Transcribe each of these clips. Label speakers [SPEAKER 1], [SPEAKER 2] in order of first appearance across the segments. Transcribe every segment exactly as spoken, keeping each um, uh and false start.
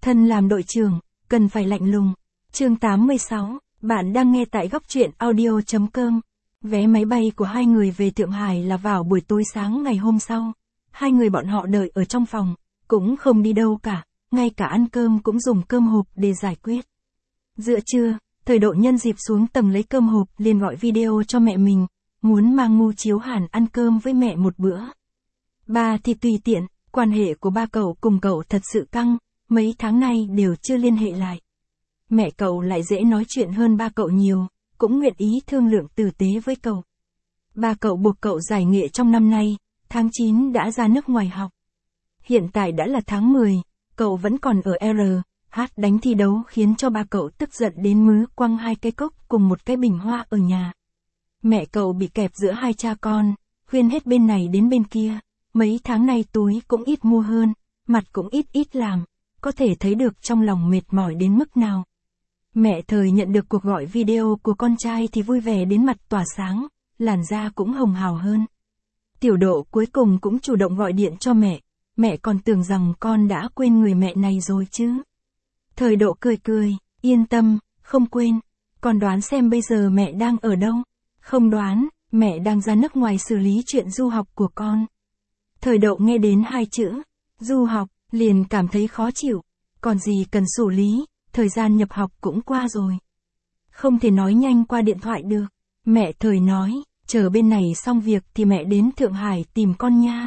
[SPEAKER 1] Thân làm đội trưởng, cần phải lạnh lùng. Chương tám mươi sáu, bạn đang nghe tại góc truyện audio chấm com. Vé máy bay của hai người về Thượng Hải là vào buổi tối sáng ngày hôm sau. Hai người bọn họ đợi ở trong phòng, cũng không đi đâu cả, ngay cả ăn cơm cũng dùng cơm hộp để giải quyết. Giữa trưa, Thời Độ nhân dịp xuống tầng lấy cơm hộp liền gọi video cho mẹ mình, muốn mang Ngu Chiếu Hàn ăn cơm với mẹ một bữa. Ba thì tùy tiện, quan hệ của ba cậu cùng cậu thật sự căng, mấy tháng nay đều chưa liên hệ lại. Mẹ cậu lại dễ nói chuyện hơn ba cậu nhiều, cũng nguyện ý thương lượng tử tế với cậu. Ba cậu buộc cậu giải nghệ trong năm nay, tháng chín đã ra nước ngoài học. Hiện tại đã là tháng mười, cậu vẫn còn ở R, H đánh thi đấu khiến cho ba cậu tức giận đến mứ quăng hai cái cốc cùng một cái bình hoa ở nhà. Mẹ cậu bị kẹp giữa hai cha con, khuyên hết bên này đến bên kia, mấy tháng nay túi cũng ít mua hơn, mặt cũng ít ít làm, có thể thấy được trong lòng mệt mỏi đến mức nào. Mẹ Thời nhận được cuộc gọi video của con trai thì vui vẻ đến mặt tỏa sáng, làn da cũng hồng hào hơn. Tiểu Độ cuối cùng cũng chủ động gọi điện cho mẹ, mẹ còn tưởng rằng con đã quên người mẹ này rồi chứ. Thời Độ cười cười, yên tâm, không quên, con đoán xem bây giờ mẹ đang ở đâu. Không đoán, mẹ đang ra nước ngoài xử lý chuyện du học của con. Thời Độ nghe đến hai chữ, du học, liền cảm thấy khó chịu, còn gì cần xử lý, thời gian nhập học cũng qua rồi. Không thể nói nhanh qua điện thoại được. Mẹ Thời nói, chờ bên này xong việc thì mẹ đến Thượng Hải tìm con nha.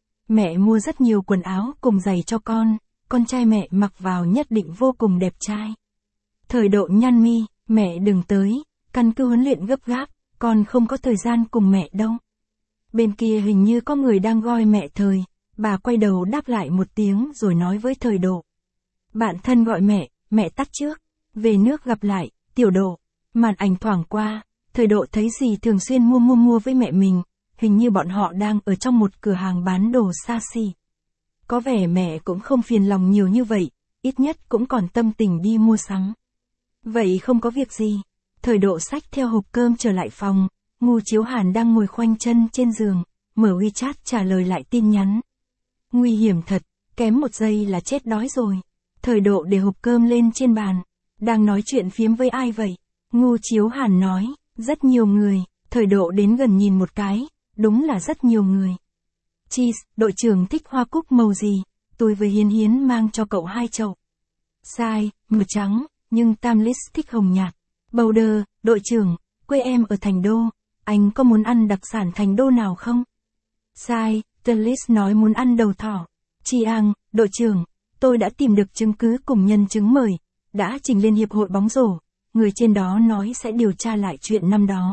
[SPEAKER 1] Mẹ mua rất nhiều quần áo cùng giày cho con, con trai mẹ mặc vào nhất định vô cùng đẹp trai. Thời Độ nhăn mi, mẹ đừng tới, căn cứ huấn luyện gấp gáp, con không có thời gian cùng mẹ đâu. Bên kia hình như có người đang gọi mẹ Thời, bà quay đầu đáp lại một tiếng rồi nói với Thời Độ. Bạn thân gọi mẹ, mẹ tắt trước, về nước gặp lại, Tiểu Độ. Màn ảnh thoảng qua, Thời Độ thấy gì thường xuyên mua mua mua với mẹ mình, hình như bọn họ đang ở trong một cửa hàng bán đồ xa xỉ. Có vẻ mẹ cũng không phiền lòng nhiều như vậy, ít nhất cũng còn tâm tình đi mua sắm. Vậy không có việc gì, Thời Độ xách theo hộp cơm trở lại phòng, Ngu Chiếu Hàn đang ngồi khoanh chân trên giường, mở WeChat trả lời lại tin nhắn. Nguy hiểm thật, kém một giây là chết đói rồi. Thời Độ để hộp cơm lên trên bàn, đang nói chuyện phiếm với ai vậy? Ngu Chiếu Hàn nói, rất nhiều người. Thời Độ đến gần nhìn một cái, đúng là rất nhiều người. Cheese, đội trưởng thích hoa cúc màu gì? Tôi với Hiến Hiến mang cho cậu hai chậu. Sai, màu trắng, nhưng Tamlis thích hồng nhạt. Bowder, đội trưởng, quê em ở Thành Đô, anh có muốn ăn đặc sản Thành Đô nào không? Sai, Tamlis nói muốn ăn đầu thỏ. Chiang, đội trưởng, tôi đã tìm được chứng cứ cùng nhân chứng mời, đã trình lên hiệp hội bóng rổ, người trên đó nói sẽ điều tra lại chuyện năm đó.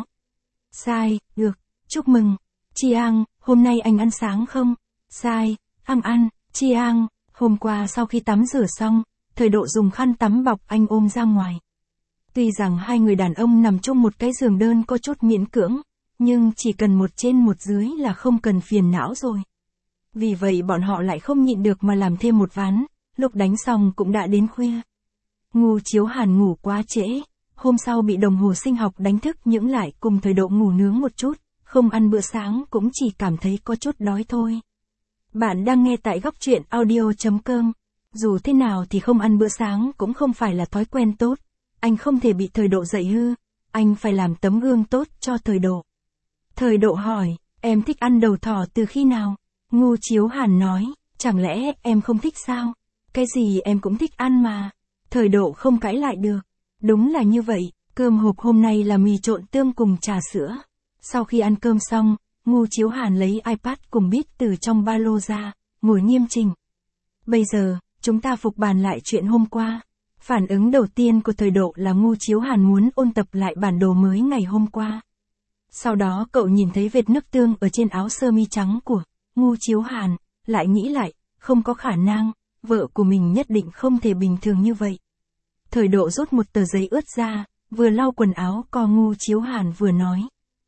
[SPEAKER 1] Sai, được, chúc mừng. Chiang, hôm nay anh ăn sáng không? Sai, ăn ăn. Chiang, hôm qua sau khi tắm rửa xong, Thời Độ dùng khăn tắm bọc anh ôm ra ngoài. Tuy rằng hai người đàn ông nằm chung một cái giường đơn có chút miễn cưỡng, nhưng chỉ cần một trên một dưới là không cần phiền não rồi. Vì vậy bọn họ lại không nhịn được mà làm thêm một ván, lúc đánh xong cũng đã đến khuya. Ngu Chiếu Hàn ngủ quá trễ, hôm sau bị đồng hồ sinh học đánh thức những lại cùng Thời Độ ngủ nướng một chút, không ăn bữa sáng cũng chỉ cảm thấy có chút đói thôi. Bạn đang nghe tại góc truyện audio chấm com. Dù thế nào thì không ăn bữa sáng cũng không phải là thói quen tốt, anh không thể bị Thời Độ dạy hư, anh phải làm tấm gương tốt cho Thời Độ. Thời Độ hỏi, em thích ăn đầu thỏ từ khi nào? Ngu Chiếu Hàn nói, chẳng lẽ em không thích sao? Cái gì em cũng thích ăn mà. Thời Độ không cãi lại được. Đúng là như vậy, cơm hộp hôm nay là mì trộn tương cùng trà sữa. Sau khi ăn cơm xong, Ngu Chiếu Hàn lấy iPad cùng bít từ trong ba lô ra, ngồi nghiêm chỉnh. Bây giờ, chúng ta phục bàn lại chuyện hôm qua. Phản ứng đầu tiên của Thời Độ là Ngu Chiếu Hàn muốn ôn tập lại bản đồ mới ngày hôm qua. Sau đó cậu nhìn thấy vệt nước tương ở trên áo sơ mi trắng của Ngu Chiếu Hàn, lại nghĩ lại, không có khả năng, vợ của mình nhất định không thể bình thường như vậy. Thời Độ rút một tờ giấy ướt ra, vừa lau quần áo co Ngu Chiếu Hàn vừa nói.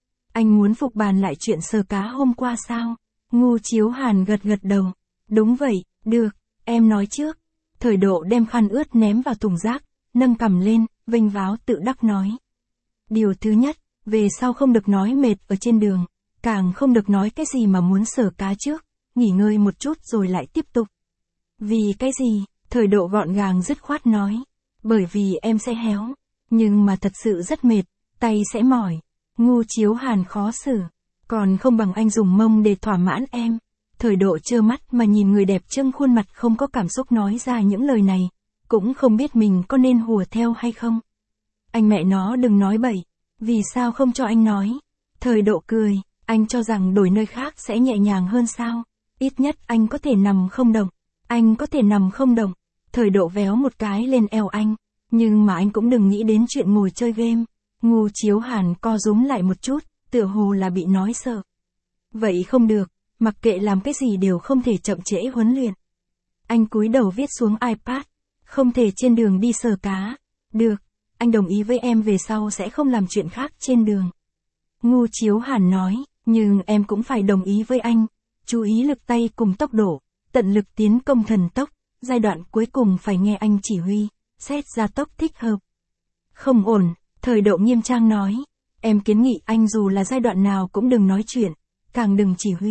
[SPEAKER 1] Anh muốn phục bàn lại chuyện sờ cá hôm qua sao? Ngu Chiếu Hàn gật gật đầu. Đúng vậy, được, em nói trước. Thời Độ đem khăn ướt ném vào thùng rác, nâng cằm lên, vênh váo tự đắc nói. Điều thứ nhất, về sau không được nói mệt ở trên đường, càng không được nói cái gì mà muốn sờ cá trước, nghỉ ngơi một chút rồi lại tiếp tục. Vì cái gì? Thời độ gọn gàng dứt khoát nói. Bởi vì em sẽ héo. Nhưng mà thật sự rất mệt, tay sẽ mỏi. Ngu Chiếu Hàn khó xử. Còn không bằng anh dùng mông để thỏa mãn em. Thời độ trơ mắt mà nhìn người đẹp trưng khuôn mặt không có cảm xúc nói ra những lời này. Cũng không biết mình có nên hùa theo hay không. Anh mẹ nó đừng nói bậy. Vì sao không cho anh nói? Thời độ cười. Anh cho rằng đổi nơi khác sẽ nhẹ nhàng hơn sao? Ít nhất anh có thể nằm không động. Anh có thể nằm không động. Thời độ véo một cái lên eo anh. Nhưng mà anh cũng đừng nghĩ đến chuyện ngồi chơi game. Ngu Chiếu Hàn co rúm lại một chút, tựa hồ là bị nói sợ. Vậy không được, mặc kệ làm cái gì đều không thể chậm trễ huấn luyện. Anh cúi đầu viết xuống iPad. Không thể trên đường đi sờ cá. Được, anh đồng ý với em về sau sẽ không làm chuyện khác trên đường. Ngu Chiếu Hàn nói, nhưng em cũng phải đồng ý với anh. Chú ý lực tay cùng tốc độ, tận lực tiến công thần tốc. Giai đoạn cuối cùng phải nghe anh chỉ huy, xét gia tốc thích hợp. Không ổn, Thời độ nghiêm trang nói. Em kiến nghị anh dù là giai đoạn nào cũng đừng nói chuyện, càng đừng chỉ huy.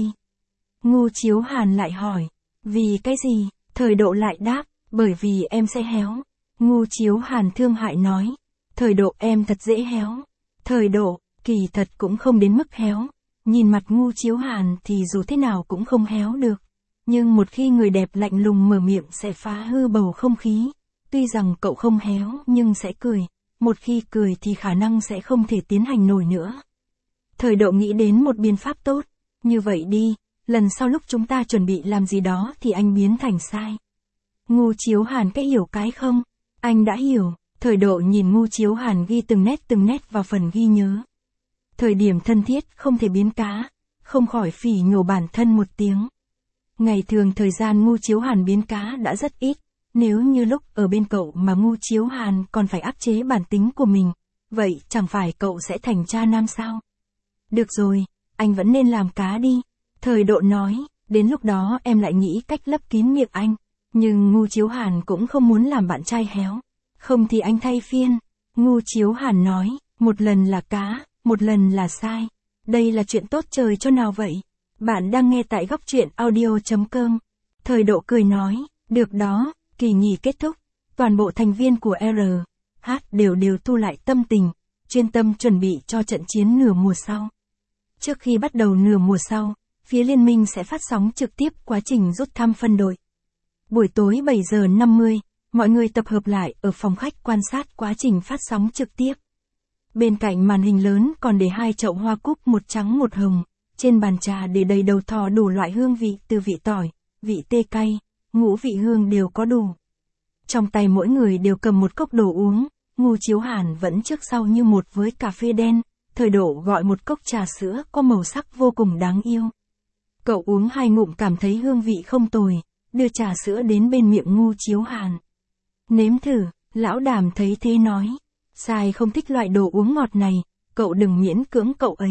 [SPEAKER 1] Ngu Chiếu Hàn lại hỏi. Vì cái gì? Thời độ lại đáp. Bởi vì em sẽ héo. Ngu Chiếu Hàn thương hại nói. Thời độ em thật dễ héo. Thời độ, kỳ thật cũng không đến mức héo. Nhìn mặt Ngu Chiếu Hàn thì dù thế nào cũng không héo được. Nhưng một khi người đẹp lạnh lùng mở miệng sẽ phá hư bầu không khí. Tuy rằng cậu không héo nhưng sẽ cười. Một khi cười thì khả năng sẽ không thể tiến hành nổi nữa. Thời độ nghĩ đến một biện pháp tốt. Như vậy đi, lần sau lúc chúng ta chuẩn bị làm gì đó thì anh biến thành sai. Ngu Chiếu Hàn cái hiểu cái không? Anh đã hiểu. Thời độ nhìn Ngu Chiếu Hàn ghi từng nét từng nét vào phần ghi nhớ. Thời điểm thân thiết không thể biến cá. Không khỏi phỉ nhổ bản thân một tiếng. Ngày thường thời gian Ngu Chiếu Hàn biến cá đã rất ít. Nếu như lúc ở bên cậu mà Ngu Chiếu Hàn còn phải áp chế bản tính của mình, vậy chẳng phải cậu sẽ thành cha nam sao? Được rồi, anh vẫn nên làm cá đi. Thời độ nói, đến lúc đó em lại nghĩ cách lấp kín miệng anh. Nhưng Ngu Chiếu Hàn cũng không muốn làm bạn trai héo. Không thì anh thay phiên. Ngu Chiếu Hàn nói, một lần là cá, một lần là sai. Đây là chuyện tốt trời cho nào vậy? Bạn đang nghe tại góc truyện audio chấm com. Thời độ cười nói, được đó, kỳ nghỉ kết thúc. Toàn bộ thành viên của R H đều đều thu lại tâm tình, chuyên tâm chuẩn bị cho trận chiến nửa mùa sau. Trước khi bắt đầu nửa mùa sau, phía liên minh sẽ phát sóng trực tiếp quá trình rút thăm phân đội. Buổi tối bảy giờ năm mươi, mọi người tập hợp lại ở phòng khách quan sát quá trình phát sóng trực tiếp. Bên cạnh màn hình lớn còn để hai chậu hoa cúc một trắng một hồng, trên bàn trà để đầy đầu thò đủ loại hương vị từ vị tỏi, vị tê cay, ngũ vị hương đều có đủ. Trong tay mỗi người đều cầm một cốc đồ uống, Ngu Chiếu Hàn vẫn trước sau như một với cà phê đen, Thời độ gọi một cốc trà sữa có màu sắc vô cùng đáng yêu. Cậu uống hai ngụm cảm thấy hương vị không tồi, đưa trà sữa đến bên miệng Ngu Chiếu Hàn. Nếm thử, lão Đàm thấy thế nói. Sai không thích loại đồ uống ngọt này, cậu đừng miễn cưỡng cậu ấy.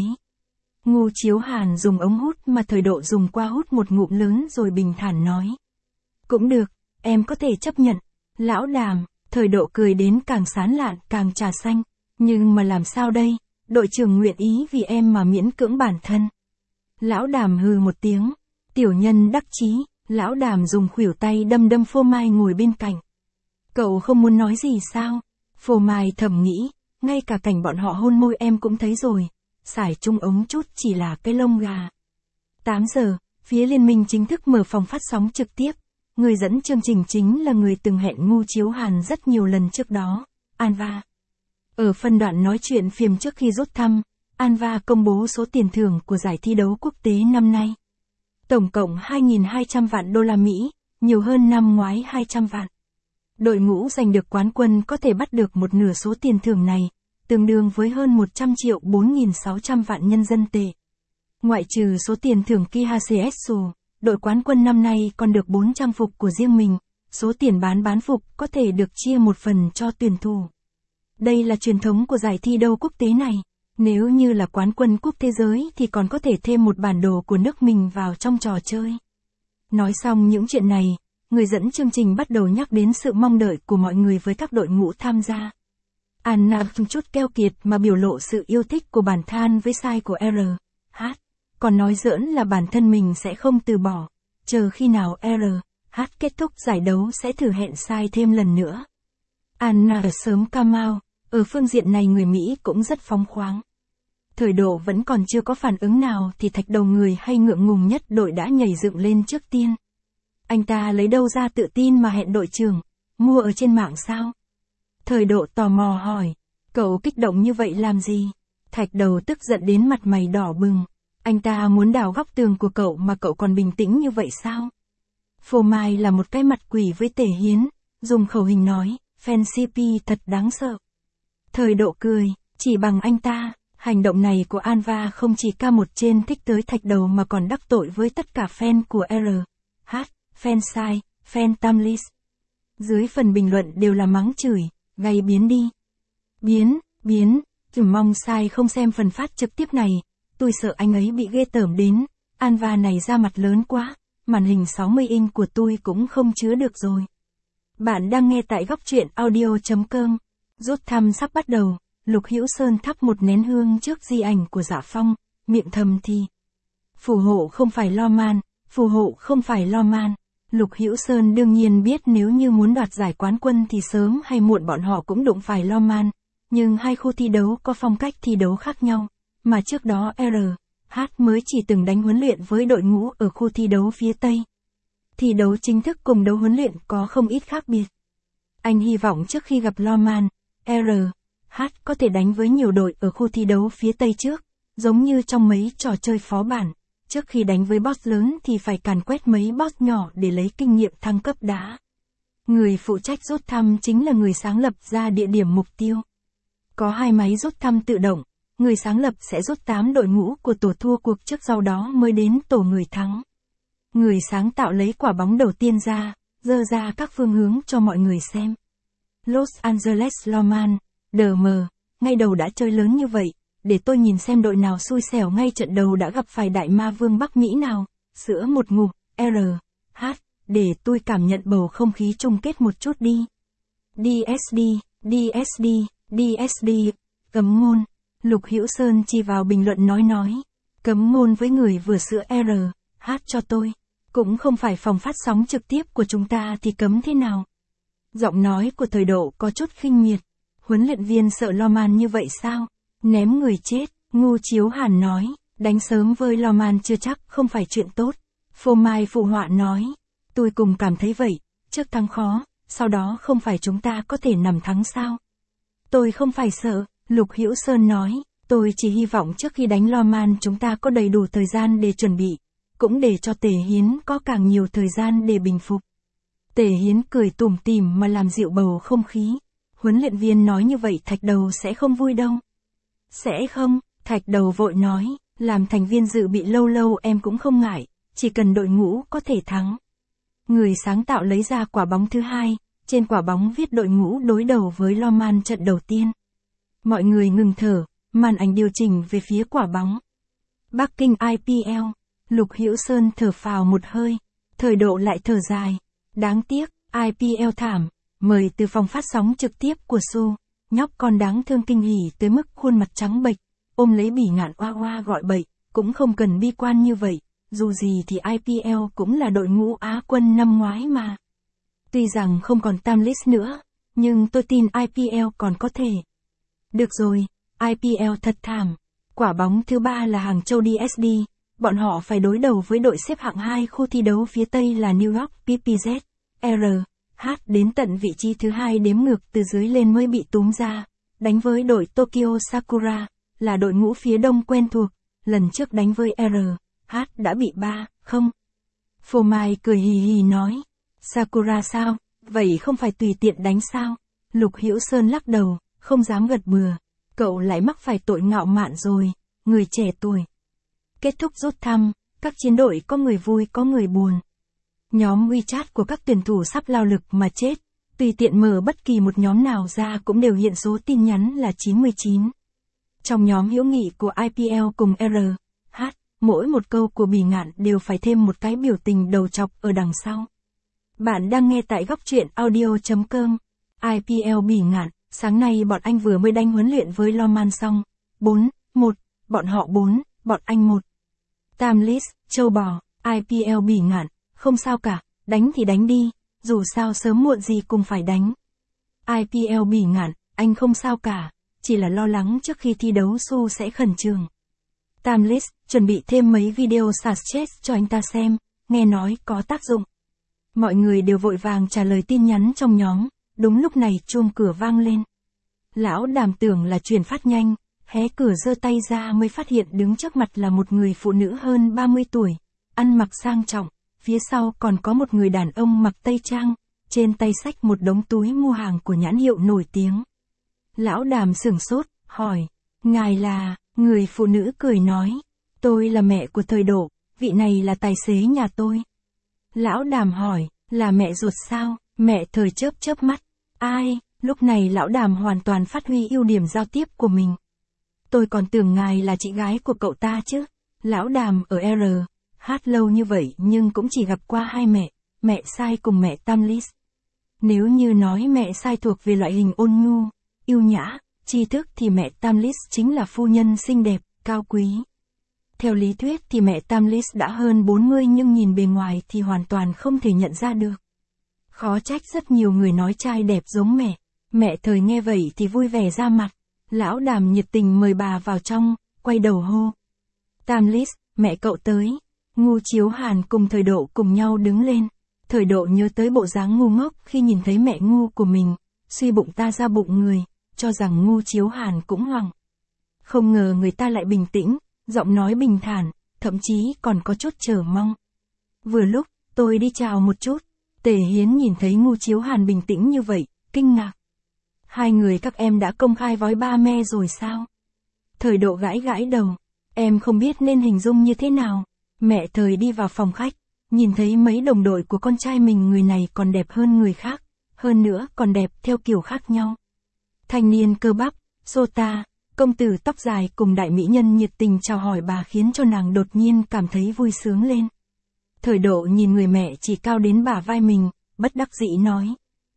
[SPEAKER 1] Ngu Chiếu Hàn dùng ống hút mà Thời độ dùng qua hút một ngụm lớn rồi bình thản nói. Cũng được, em có thể chấp nhận. Lão Đàm, Thời độ cười đến càng sán lạn càng trà xanh. Nhưng mà làm sao đây, đội trưởng nguyện ý vì em mà miễn cưỡng bản thân. Lão Đàm hừ một tiếng. Tiểu nhân đắc chí, lão Đàm dùng khuỷu tay đâm đâm Phô Mai ngồi bên cạnh. Cậu không muốn nói gì sao? Phô Mai thầm nghĩ, ngay cả cảnh bọn họ hôn môi em cũng thấy rồi. Xài chung ống chút chỉ là cái lông gà. tám giờ, phía liên minh chính thức mở phòng phát sóng trực tiếp. Người dẫn chương trình chính là người từng hẹn Ngu Chiếu Hàn rất nhiều lần trước đó, Anva. Ở phân đoạn nói chuyện phiếm trước khi rút thăm, Anva công bố số tiền thưởng của giải thi đấu quốc tế năm nay. Tổng cộng hai nghìn hai trăm vạn đô la Mỹ, nhiều hơn năm ngoái hai trăm vạn. Đội ngũ giành được quán quân có thể bắt được một nửa số tiền thưởng này, tương đương với hơn một trăm triệu bốn nghìn sáu trăm vạn nhân dân tệ. Ngoại trừ số tiền thưởng Kihasesu, đội quán quân năm nay còn được bốn trang phục của riêng mình, số tiền bán bán phục có thể được chia một phần cho tuyển thủ. Đây là truyền thống của giải thi đấu quốc tế này. Nếu như là quán quân quốc thế giới thì còn có thể thêm một bản đồ của nước mình vào trong trò chơi. Nói xong những chuyện này, người dẫn chương trình bắt đầu nhắc đến sự mong đợi của mọi người với các đội ngũ tham gia. Anna chút keo kiệt mà biểu lộ sự yêu thích của bản thân với sai của R H. Còn nói giỡn là bản thân mình sẽ không từ bỏ, chờ khi nào R H kết thúc giải đấu sẽ thử hẹn sai thêm lần nữa. Anna sớm Kamau, ở phương diện này người Mỹ cũng rất phóng khoáng. Thời độ vẫn còn chưa có phản ứng nào thì thạch đầu người hay ngượng ngùng nhất đội đã nhảy dựng lên trước tiên. Anh ta lấy đâu ra tự tin mà hẹn đội trưởng, mua ở trên mạng sao? Thời độ tò mò hỏi, cậu kích động như vậy làm gì? Thạch đầu tức giận đến mặt mày đỏ bừng. Anh ta muốn đào góc tường của cậu mà cậu còn bình tĩnh như vậy sao? Phô Mai là một cái mặt quỷ với Tề Hiến, dùng khẩu hình nói, fan xê pê thật đáng sợ. Thời độ cười, chỉ bằng anh ta, hành động này của Anva không chỉ ca một trên thích tới thạch đầu mà còn đắc tội với tất cả fan của R, H, fan sai, fan Tamlis. Dưới phần bình luận đều là mắng chửi, gay biến đi. Biến, biến, chỉ mong sai không xem phần phát trực tiếp này, tôi sợ anh ấy bị ghê tởm đến, Anva này ra mặt lớn quá, màn hình sáu mươi inch của tôi cũng không chứa được rồi. Bạn đang nghe tại góc truyện audio.com, rút thăm sắp bắt đầu, Lục Hữu Sơn thắp một nén hương trước di ảnh của Dạ Phong, miệng thầm thì. Phù hộ không phải lo man, phù hộ không phải lo man. Lục Hữu Sơn đương nhiên biết nếu như muốn đoạt giải quán quân thì sớm hay muộn bọn họ cũng đụng phải lo man, nhưng hai khu thi đấu có phong cách thi đấu khác nhau, mà trước đó R, H mới chỉ từng đánh huấn luyện với đội ngũ ở khu thi đấu phía Tây. Thi đấu chính thức cùng đấu huấn luyện có không ít khác biệt. Anh hy vọng trước khi gặp lo man, R, H có thể đánh với nhiều đội ở khu thi đấu phía Tây trước, giống như trong mấy trò chơi phó bản. Trước khi đánh với boss lớn thì phải càn quét mấy boss nhỏ để lấy kinh nghiệm thăng cấp đã. Người phụ trách rút thăm chính là người sáng lập ra địa điểm mục tiêu. Có hai máy rút thăm tự động, người sáng lập sẽ rút tám đội ngũ của tổ thua cuộc trước sau đó mới đến tổ người thắng. Người sáng tạo lấy quả bóng đầu tiên ra, dơ ra các phương hướng cho mọi người xem. Los Angeles Loman, đờ mờ, ngay đầu đã chơi lớn như vậy. Để tôi nhìn xem đội nào xui xẻo ngay trận đầu đã gặp phải đại ma vương Bắc Mỹ nào, sữa một ngụm, R, H, để tôi cảm nhận bầu không khí chung kết một chút đi. đê ét đê, đê ét đê, đê ét đê, cấm ngôn, Lục Hữu Sơn chỉ vào bình luận nói nói, cấm ngôn với người vừa sữa R, H cho tôi, cũng không phải phòng phát sóng trực tiếp của chúng ta thì cấm thế nào. Giọng nói của thời độ có chút khinh miệt, huấn luyện viên sợ lo man như vậy sao? Ném người chết, Ngu Chiếu Hàn nói, đánh sớm với lo man chưa chắc không phải chuyện tốt. Phô Mai phụ họa nói, tôi cùng cảm thấy vậy, trước thắng khó, sau đó không phải chúng ta có thể nằm thắng sao. Tôi không phải sợ, Lục Hữu Sơn nói, tôi chỉ hy vọng trước khi đánh lo man chúng ta có đầy đủ thời gian để chuẩn bị, cũng để cho Tề Hiến có càng nhiều thời gian để bình phục. Tề Hiến cười tủm tỉm mà làm dịu bầu không khí. Huấn luyện viên nói như vậy thạch đầu sẽ không vui đâu. Sẽ không, thạch đầu vội nói, làm thành viên dự bị lâu lâu em cũng không ngại, chỉ cần đội ngũ có thể thắng. Người sáng tạo lấy ra quả bóng thứ hai, trên quả bóng viết đội ngũ đối đầu với Lo Man trận đầu tiên. Mọi người ngừng thở, màn ảnh điều chỉnh về phía quả bóng. Bắc Kinh i pê lờ, Lục Hữu Sơn thở phào một hơi, thời độ lại thở dài. Đáng tiếc, i pê lờ thảm, mời từ phòng phát sóng trực tiếp của Su. Nhóc con đáng thương kinh hỉ tới mức khuôn mặt trắng bệch, ôm lấy Bỉ Ngạn oa oa gọi bậy, cũng không cần bi quan như vậy, dù gì thì i pê lờ cũng là đội ngũ Á quân năm ngoái mà. Tuy rằng không còn Tamlis nữa, nhưng tôi tin i pê lờ còn có thể. Được rồi, i pê lờ thật thảm. Quả bóng thứ ba là Hàng Châu đê ét đê, bọn họ phải đối đầu với đội xếp hạng hai khu thi đấu phía Tây là New York pê pê zét, R. H đến tận vị trí thứ hai đếm ngược từ dưới lên mới bị túm ra, đánh với đội Tokyo Sakura, là đội ngũ phía đông quen thuộc, lần trước đánh với R, H đã bị ba không. Phô Mai cười hì hì nói, Sakura sao, vậy không phải tùy tiện đánh sao? Lục Hữu Sơn lắc đầu, không dám gật bừa, cậu lại mắc phải tội ngạo mạn rồi, người trẻ tuổi. Kết thúc rút thăm, các chiến đội có người vui có người buồn. Nhóm WeChat của các tuyển thủ sắp lao lực mà chết, tùy tiện mở bất kỳ một nhóm nào ra cũng đều hiện số tin nhắn là chín mươi chín. Trong nhóm hữu nghị của i pê lờ cùng R, H, mỗi một câu của Bỉ Ngạn đều phải thêm một cái biểu tình đầu chọc ở đằng sau. Bạn đang nghe tại góc truyện audio.com. i pê lờ Bỉ Ngạn, sáng nay bọn anh vừa mới đánh huấn luyện với Lo Man xong. bốn, một, bọn họ bốn, bọn anh một. Tamlis, châu bò, i pê lờ Bỉ Ngạn, không sao cả, đánh thì đánh đi, dù sao sớm muộn gì cũng phải đánh. i pê lờ bỉ ngạn, anh không sao cả, chỉ là lo lắng trước khi thi đấu Su sẽ khẩn trương. Tamlis, chuẩn bị thêm mấy video suggest cho anh ta xem, nghe nói có tác dụng. Mọi người đều vội vàng trả lời tin nhắn trong nhóm, đúng lúc này chuông cửa vang lên. Lão Đàm tưởng là truyền phát nhanh, hé cửa giơ tay ra mới phát hiện đứng trước mặt là một người phụ nữ hơn ba mươi tuổi, ăn mặc sang trọng, phía sau còn có một người đàn ông mặc tây trang, trên tay xách một đống túi mua hàng của nhãn hiệu nổi tiếng. Lão Đàm sửng sốt, hỏi, ngài là, người phụ nữ cười nói, tôi là mẹ của Thời Độ, vị này là tài xế nhà tôi. Lão Đàm hỏi, là mẹ ruột sao? Mẹ Thời chớp chớp mắt, ai? Lúc này lão Đàm hoàn toàn phát huy ưu điểm giao tiếp của mình. Tôi còn tưởng ngài là chị gái của cậu ta chứ. Lão Đàm ở R, hát lâu như vậy nhưng cũng chỉ gặp qua hai mẹ, mẹ Sai cùng mẹ Tamlis. Nếu như nói mẹ Sai thuộc về loại hình ôn nhu, yêu nhã, tri thức thì mẹ Tamlis chính là phu nhân xinh đẹp, cao quý. Theo lý thuyết thì mẹ Tamlis đã hơn bốn mươi nhưng nhìn bề ngoài thì hoàn toàn không thể nhận ra được. Khó trách rất nhiều người nói trai đẹp giống mẹ. Mẹ Thời nghe vậy thì vui vẻ ra mặt. Lão Đàm nhiệt tình mời bà vào trong, quay đầu hô. Tamlis, mẹ cậu tới. Ngu Chiếu Hàn cùng Thời Độ cùng nhau đứng lên. Thời Độ nhớ tới bộ dáng ngu ngốc khi nhìn thấy mẹ ngu của mình, suy bụng ta ra bụng người, cho rằng Ngu Chiếu Hàn cũng hoảng. Không ngờ người ta lại bình tĩnh, giọng nói bình thản, thậm chí còn có chút chờ mong. Vừa lúc, tôi đi chào một chút, Tề Hiến nhìn thấy Ngu Chiếu Hàn bình tĩnh như vậy, kinh ngạc. Hai người các em đã công khai vói ba me rồi sao? Thời Độ gãi gãi đầu, em không biết nên hình dung như thế nào. Mẹ Thời đi vào phòng khách, nhìn thấy mấy đồng đội của con trai mình, người này còn đẹp hơn người khác, hơn nữa còn đẹp theo kiểu khác nhau. Thanh niên cơ bắp, Sota, công tử tóc dài cùng đại mỹ nhân nhiệt tình chào hỏi bà khiến cho nàng đột nhiên cảm thấy vui sướng lên. Thời Độ nhìn người mẹ chỉ cao đến bả vai mình, bất đắc dĩ nói.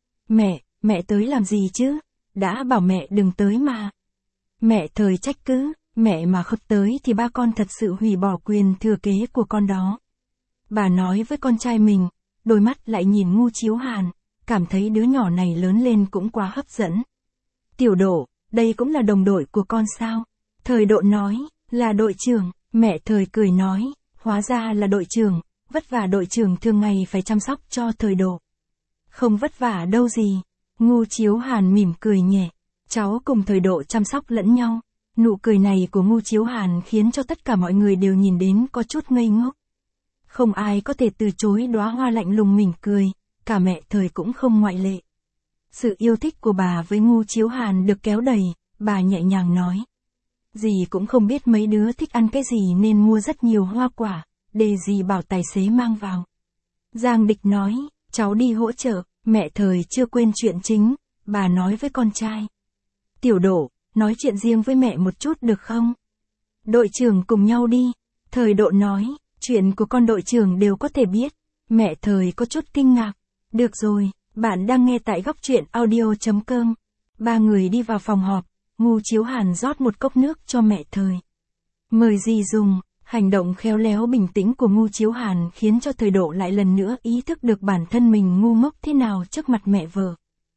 [SPEAKER 1] Mẹ, mẹ tới làm gì chứ? Đã bảo mẹ đừng tới mà. Mẹ Thời trách cứ, mẹ mà không tới thì ba con thật sự hủy bỏ quyền thừa kế của con đó. Bà nói với con trai mình, đôi mắt lại nhìn Ngu Chiếu Hàn, cảm thấy đứa nhỏ này lớn lên cũng quá hấp dẫn. Tiểu Độ, đây cũng là đồng đội của con sao? Thời Độ nói, là đội trưởng. Mẹ Thời cười nói, hóa ra là đội trưởng, vất vả đội trưởng thường ngày phải chăm sóc cho Thời Độ. Không vất vả đâu gì. Ngu Chiếu Hàn mỉm cười nhẹ, cháu cùng Thời Độ chăm sóc lẫn nhau. Nụ cười này của Ngu Chiếu Hàn khiến cho tất cả mọi người đều nhìn đến có chút ngây ngốc. Không ai có thể từ chối đóa hoa lạnh lùng mỉm cười, cả mẹ Thời cũng không ngoại lệ. Sự yêu thích của bà với Ngu Chiếu Hàn được kéo đầy, bà nhẹ nhàng nói. Dì cũng không biết mấy đứa thích ăn cái gì nên mua rất nhiều hoa quả, để dì bảo tài xế mang vào. Giang Địch nói, cháu đi hỗ trợ, mẹ Thời chưa quên chuyện chính, bà nói với con trai. Tiểu Độ, nói chuyện riêng với mẹ một chút được không? Đội trưởng cùng nhau đi, Thời Độ nói, chuyện của con đội trưởng đều có thể biết. Mẹ Thời có chút kinh ngạc. Được rồi, bạn đang nghe tại góc truyện audio chấm com. Ba người đi vào phòng họp, Ngu Chiếu Hàn rót một cốc nước cho mẹ Thời. Mời dì dùng. Hành động khéo léo bình tĩnh của Ngu Chiếu Hàn khiến cho Thời Độ lại lần nữa ý thức được bản thân mình ngu ngốc thế nào trước mặt mẹ vợ.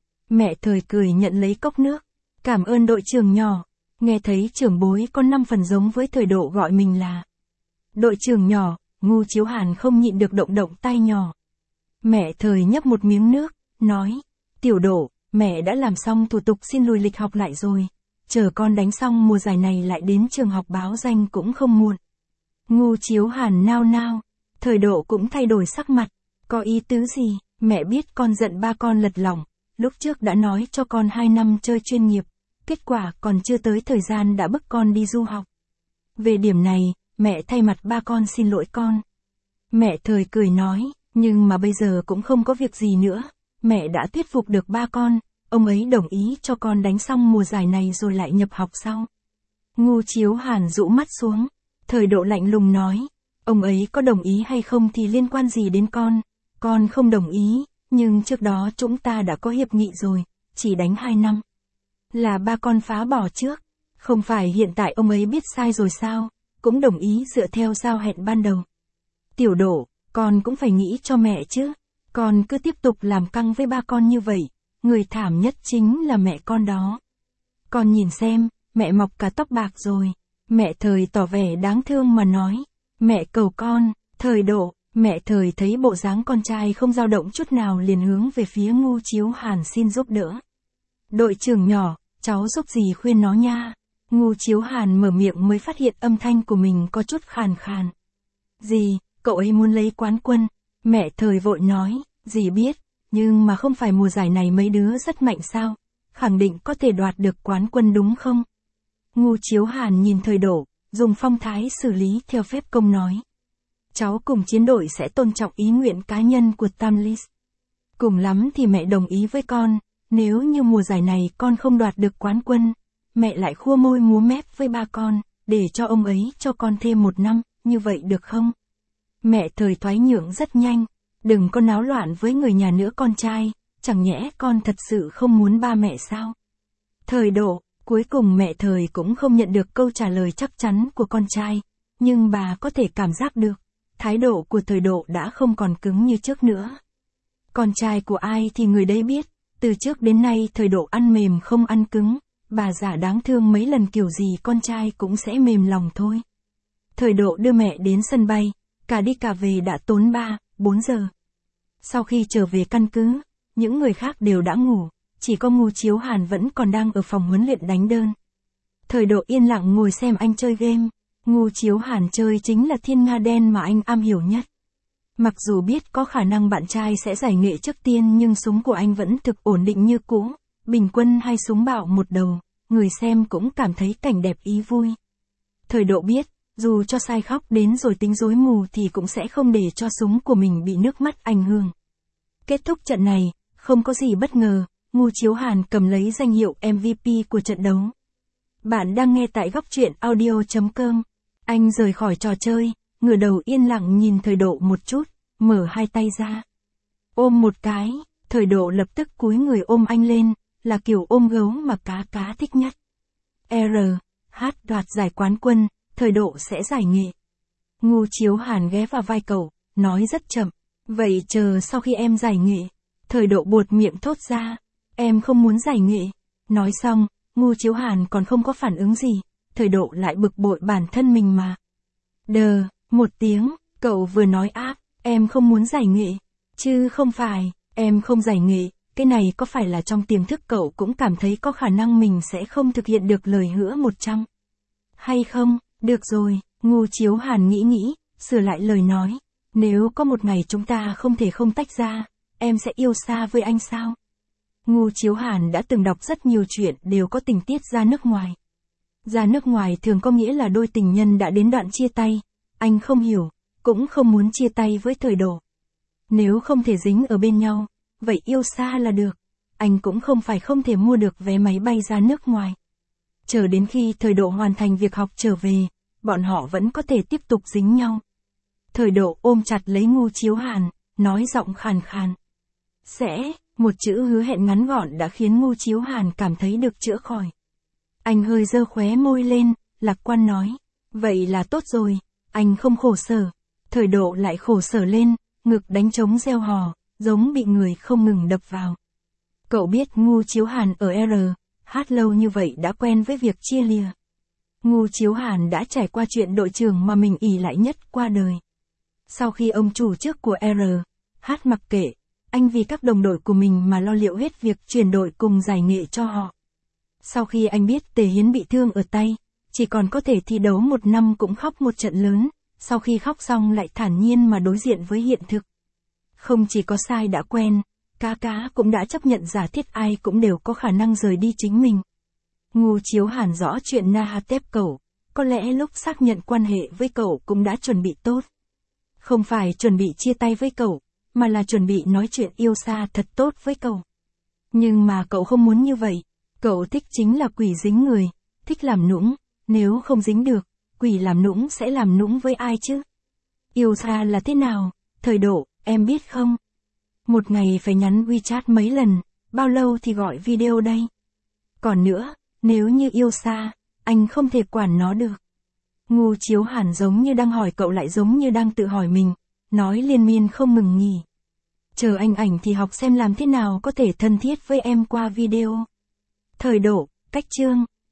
[SPEAKER 1] Mẹ Thời cười nhận lấy cốc nước. Cảm ơn đội trưởng nhỏ. Nghe thấy trưởng bối có năm phần giống với Thời Độ gọi mình là đội trưởng nhỏ, Ngu Chiếu Hàn không nhịn được động động tay nhỏ. Mẹ Thời nhấp một miếng nước, nói, Tiểu Độ, mẹ đã làm xong thủ tục xin lùi lịch học lại rồi. Chờ con đánh xong mùa giải này lại đến trường học báo danh cũng không muộn. Ngu Chiếu Hàn nao nao, Thời Độ cũng thay đổi sắc mặt. Có ý tứ gì? Mẹ biết con giận ba con lật lỏng, lúc trước đã nói cho con hai năm chơi chuyên nghiệp, kết quả còn chưa tới thời gian đã bức con đi du học. Về điểm này, mẹ thay mặt ba con xin lỗi con. Mẹ Thời cười nói, nhưng mà bây giờ cũng không có việc gì nữa, mẹ đã thuyết phục được ba con, ông ấy đồng ý cho con đánh xong mùa giải này rồi lại nhập học sau. Ngu Chiếu Hàn rũ mắt xuống, Thời Độ lạnh lùng nói, ông ấy có đồng ý hay không thì liên quan gì đến con, con không đồng ý, nhưng trước đó chúng ta đã có hiệp nghị rồi, chỉ đánh hai năm. Là ba con phá bỏ trước, không phải hiện tại ông ấy biết sai rồi sao, cũng đồng ý dựa theo giao hẹn ban đầu. Tiểu Độ, con cũng phải nghĩ cho mẹ chứ. Con cứ tiếp tục làm căng với ba con như vậy, người thảm nhất chính là mẹ con đó. Con nhìn xem, mẹ mọc cả tóc bạc rồi. Mẹ Thời tỏ vẻ đáng thương mà nói. Mẹ cầu con, Thời Độ. Mẹ Thời thấy bộ dáng con trai không dao động chút nào liền hướng về phía Ngưu Chiếu Hàn xin giúp đỡ. Đội trưởng nhỏ, cháu giúp gì khuyên nó nha. Ngưu Chiếu Hàn mở miệng mới phát hiện âm thanh của mình có chút khàn khàn. Dì, cậu ấy muốn lấy quán quân. Mẹ Thời vội nói, dì biết, nhưng mà không phải mùa giải này mấy đứa rất mạnh sao, khẳng định có thể đoạt được quán quân đúng không? Ngưu Chiếu Hàn nhìn Thời Độ, dùng phong thái xử lý theo phép công nói. Cháu cùng chiến đội sẽ tôn trọng ý nguyện cá nhân của Tamlis. Cùng lắm thì mẹ đồng ý với con, nếu như mùa giải này con không đoạt được quán quân, mẹ lại khua môi múa mép với ba con, để cho ông ấy cho con thêm một năm, như vậy được không? Mẹ Thời thoái nhượng rất nhanh, đừng có náo loạn với người nhà nữa con trai, chẳng nhẽ con thật sự không muốn ba mẹ sao? Thời Độ, cuối cùng mẹ Thời cũng không nhận được câu trả lời chắc chắn của con trai, nhưng bà có thể cảm giác được, thái độ của Thời Độ đã không còn cứng như trước nữa. Con trai của ai thì người đấy biết, từ trước đến nay Thời Độ ăn mềm không ăn cứng, bà giả đáng thương mấy lần kiểu gì con trai cũng sẽ mềm lòng thôi. Thời Độ đưa mẹ đến sân bay, cả đi cả về đã tốn ba, bốn giờ. Sau khi trở về căn cứ, những người khác đều đã ngủ, chỉ có Ngưu Chiếu Hàn vẫn còn đang ở phòng huấn luyện đánh đơn. Thời Độ yên lặng ngồi xem anh chơi game. Ngưu Chiếu Hàn chơi chính là thiên nga đen mà anh am hiểu nhất. Mặc dù biết có khả năng bạn trai sẽ giải nghệ trước tiên nhưng súng của anh vẫn thực ổn định như cũ, bình quân hai súng bạo một đầu, người xem cũng cảm thấy cảnh đẹp ý vui. Thời Độ biết, dù cho sai khóc đến rồi tính rối mù thì cũng sẽ không để cho súng của mình bị nước mắt ảnh hưởng. Kết thúc trận này, không có gì bất ngờ, Ngưu Chiếu Hàn cầm lấy danh hiệu em vê pê của trận đấu. Bạn đang nghe tại góc truyện audio chấm com. Anh rời khỏi trò chơi, ngửa đầu yên lặng nhìn Thời Độ một chút, mở hai tay ra. Ôm một cái, Thời Độ lập tức cúi người ôm anh lên, là kiểu ôm gấu mà cá cá thích nhất. R, H đoạt giải quán quân, Thời Độ sẽ giải nghệ. Ngưu Chiếu Hàn ghé vào vai cậu, nói rất chậm. Vậy chờ sau khi em giải nghệ. Thời Độ buột miệng thốt ra. Em không muốn giải nghệ. Nói xong, Ngưu Chiếu Hàn còn không có phản ứng gì. Thời Độ lại bực bội bản thân mình mà. Đờ, một tiếng, cậu vừa nói áp, em không muốn giải nghệ. Chứ không phải, em không giải nghệ. Cái này có phải là trong tiềm thức cậu cũng cảm thấy có khả năng mình sẽ không thực hiện được lời hứa một trăm? Hay không? Được rồi, Ngưu Chiếu Hàn nghĩ nghĩ, sửa lại lời nói. Nếu có một ngày chúng ta không thể không tách ra, em sẽ yêu xa với anh sao? Ngưu Chiếu Hàn đã từng đọc rất nhiều chuyện đều có tình tiết ra nước ngoài. Ra nước ngoài thường có nghĩa là đôi tình nhân đã đến đoạn chia tay. Anh không hiểu, cũng không muốn chia tay với Thời Độ. Nếu không thể dính ở bên nhau, vậy yêu xa là được. Anh cũng không phải không thể mua được vé máy bay ra nước ngoài. Chờ đến khi Thời Độ hoàn thành việc học trở về, bọn họ vẫn có thể tiếp tục dính nhau. Thời Độ ôm chặt lấy Ngưu Chiếu Hàn, nói giọng khàn khàn. Sẽ, một chữ hứa hẹn ngắn gọn đã khiến Ngưu Chiếu Hàn cảm thấy được chữa khỏi. Anh hơi giơ khóe môi lên, lạc quan nói. Vậy là tốt rồi, anh không khổ sở. Thời Độ lại khổ sở lên, ngực đánh trống reo hò, giống bị người không ngừng đập vào. Cậu biết Ngưu Chiếu Hàn ở R, H lâu như vậy đã quen với việc chia lìa. Ngưu Chiếu Hàn đã trải qua chuyện đội trưởng mà mình ỷ lại nhất qua đời. Sau khi ông chủ trước của R, H mặc kệ, anh vì các đồng đội của mình mà lo liệu hết việc chuyển đội cùng giải nghệ cho họ. Sau khi anh biết Tề Hiến bị thương ở tay, chỉ còn có thể thi đấu một năm cũng khóc một trận lớn, sau khi khóc xong lại thản nhiên mà đối diện với hiện thực. Không chỉ có sai đã quen, cá cá cũng đã chấp nhận giả thiết ai cũng đều có khả năng rời đi chính mình. Ngưu Chiếu Hàn rõ chuyện Nahatep cậu, có lẽ lúc xác nhận quan hệ với cậu cũng đã chuẩn bị tốt. Không phải chuẩn bị chia tay với cậu, mà là chuẩn bị nói chuyện yêu xa thật tốt với cậu. Nhưng mà cậu không muốn như vậy, cậu thích chính là quỷ dính người, thích làm nũng, nếu không dính được, quỷ làm nũng sẽ làm nũng với ai chứ? Yêu xa là thế nào, Thời Độ, em biết không? Một ngày phải nhắn WeChat mấy lần, bao lâu thì gọi video đây? Còn nữa, nếu như yêu xa, anh không thể quản nó được. Ngưu Chiếu Hàn giống như đang hỏi cậu lại giống như đang tự hỏi mình, nói liên miên không ngừng nghỉ. Chờ anh ảnh thì học xem làm thế nào có thể thân thiết với em qua video. Thời độ, cách chương,